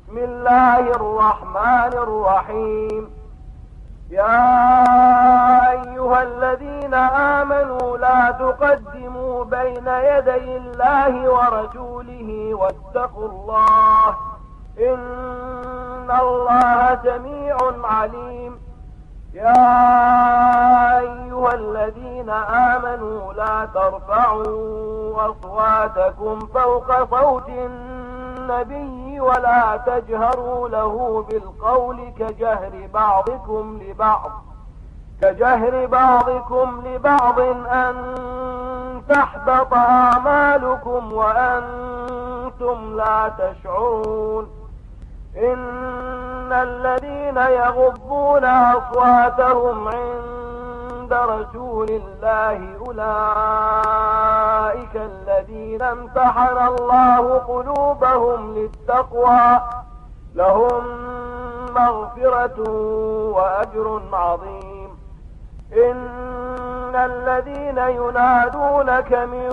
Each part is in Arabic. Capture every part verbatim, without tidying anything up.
بسم الله الرحمن الرحيم. يا أيها الذين آمنوا لا تقدموا بين يدي الله ورسوله واتقوا الله إن الله سميع عليم. يا أيها الذين آمنوا لا ترفعوا أصواتكم فوق صوت النبي ولا تجهروا له بالقول كجهر بعضكم لبعض كجهر بعضكم لبعض أن تحبط أعمالكم وأنتم لا تشعرون. إن الذين يغضون أصواتهم عند رسول الله أولئك الذين امتحن الله قلوبهم للتقوى لهم مغفرة وأجر عظيم. إن الذين ينادونك من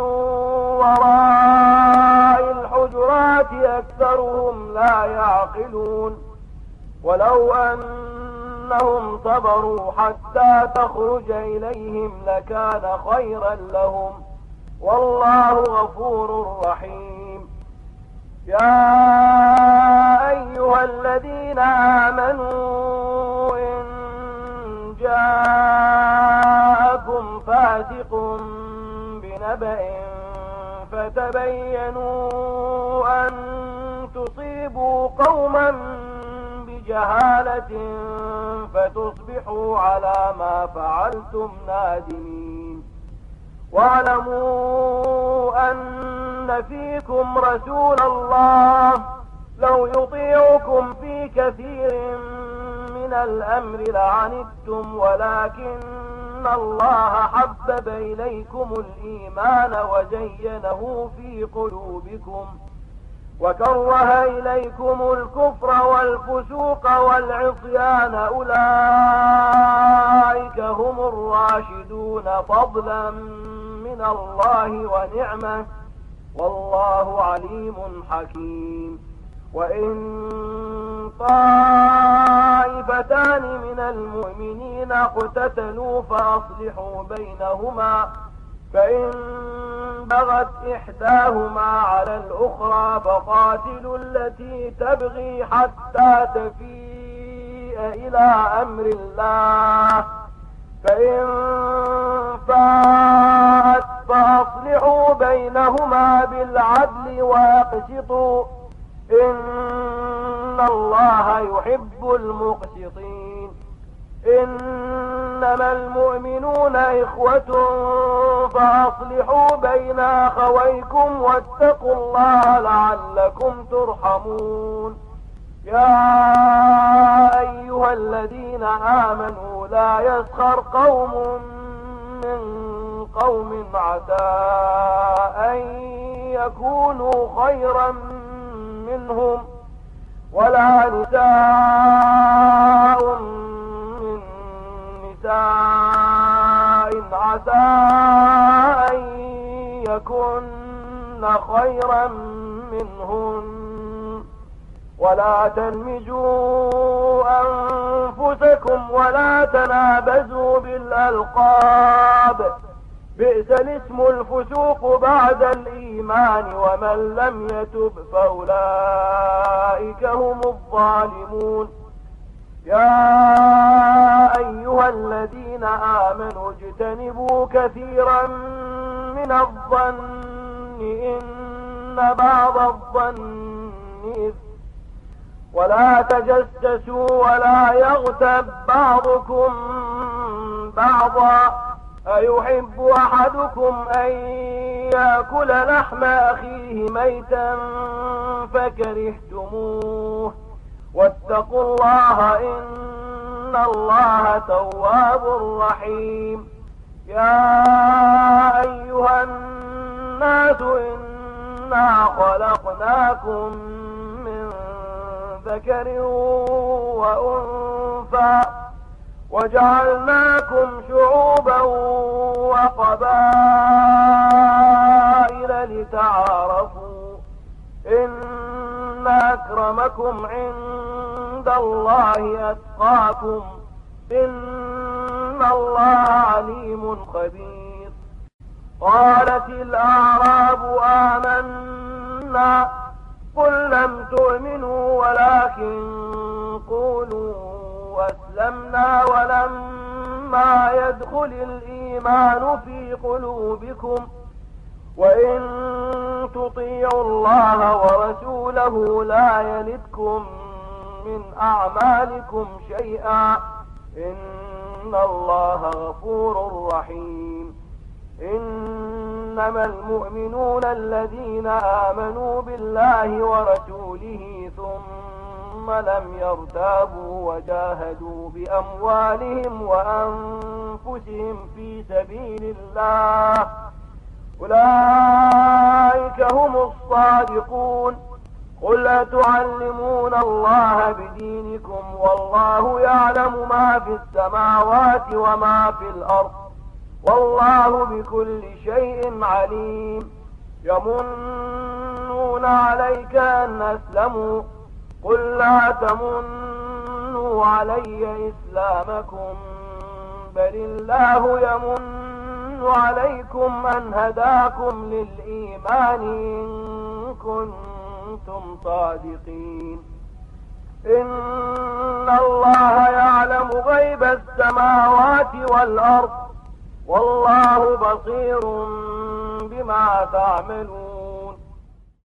وراء الحجرات أكثرهم لا يعقلون. ولو أنهم صبروا حتى تخرج إليهم لكان خيرا لهم والله غفور رحيم. يا أيها الذين آمنوا إن جاءكم فاسق بنبأ فتبينوا أن تصيبوا قوما بجهالة فتصبحوا على ما فعلتم نادمين. واعلموا أن فيكم رسول الله لو يطيعكم في كثير من الأمر لعنتم ولكن الله حبب إليكم الإيمان وزينه في قلوبكم وكره إليكم الكفر والفسوق والعصيان أولئك هم الراشدون فضلا من الله ونعمة والله عليم حكيم. وإن طائفتان من المؤمنين اقتتلوا فأصلحوا بينهما فإن بغت إحداهما على الأخرى فقاتلوا التي تبغي حتى تفيء إلى أمر الله فإن فاءت فأصلحوا بينهما بالعدل وأقسطوا إن الله يحب المقسطين. إنما المؤمنون إخوة فأصلحوا بين أخويكم واتقوا الله لعلكم ترحمون. يا أيها الذين آمنوا لا يسخر قوم من قوم عسى أن يكونوا خيرا منهم ولا نساء من نساء عسى أن يكن خيرا منهن ولا تلمزوا أنفسكم ولا تنابزوا بالألقاب بئس الاسم الفسوق بعد الإيمان ومن لم يتب فأولئك هم الظالمون. يا أيها الذين آمنوا اجتنبوا كثيرا من الظن إن بعض الظن إثم ولا تجسسوا ولا يغتب بعضكم بعضا أيحب أحدكم أن يأكل لحم أخيه ميتا فكرهتموه واتقوا الله إن الله تواب رحيم. يا أيها الناس إنا خلقناكم من ذكر وأنثى وجعلناكم شعوبا وقبائل لتعارفوا إن أكرمكم عند الله أتقاكم إن الله عليم خبير. قالت الأعراب آمنا قل لم تؤمنوا ولكن قولوا أسلمنا ولما يدخل الإيمان في قلوبكم وإن تطيعوا الله ورسوله لا يلدكم من أعمالكم شيئا إن الله غفور رحيم. إنما المؤمنون الذين آمنوا بالله ورسوله ثم لم يرتابوا وجاهدوا بأموالهم وأنفسهم في سبيل الله أولئك هم الصادقون. قل أتعلمون الله بدينكم والله يعلم ما في السماوات وما في الأرض والله بكل شيء عليم. يمنون عليك أن أسلموا قل لا تمنوا علي إسلامكم بل الله يمن عليكم أن هداكم للإيمان إن كنتم صادقين. إن الله يعلم غيب السماوات والأرض والله بصير بما تعملون.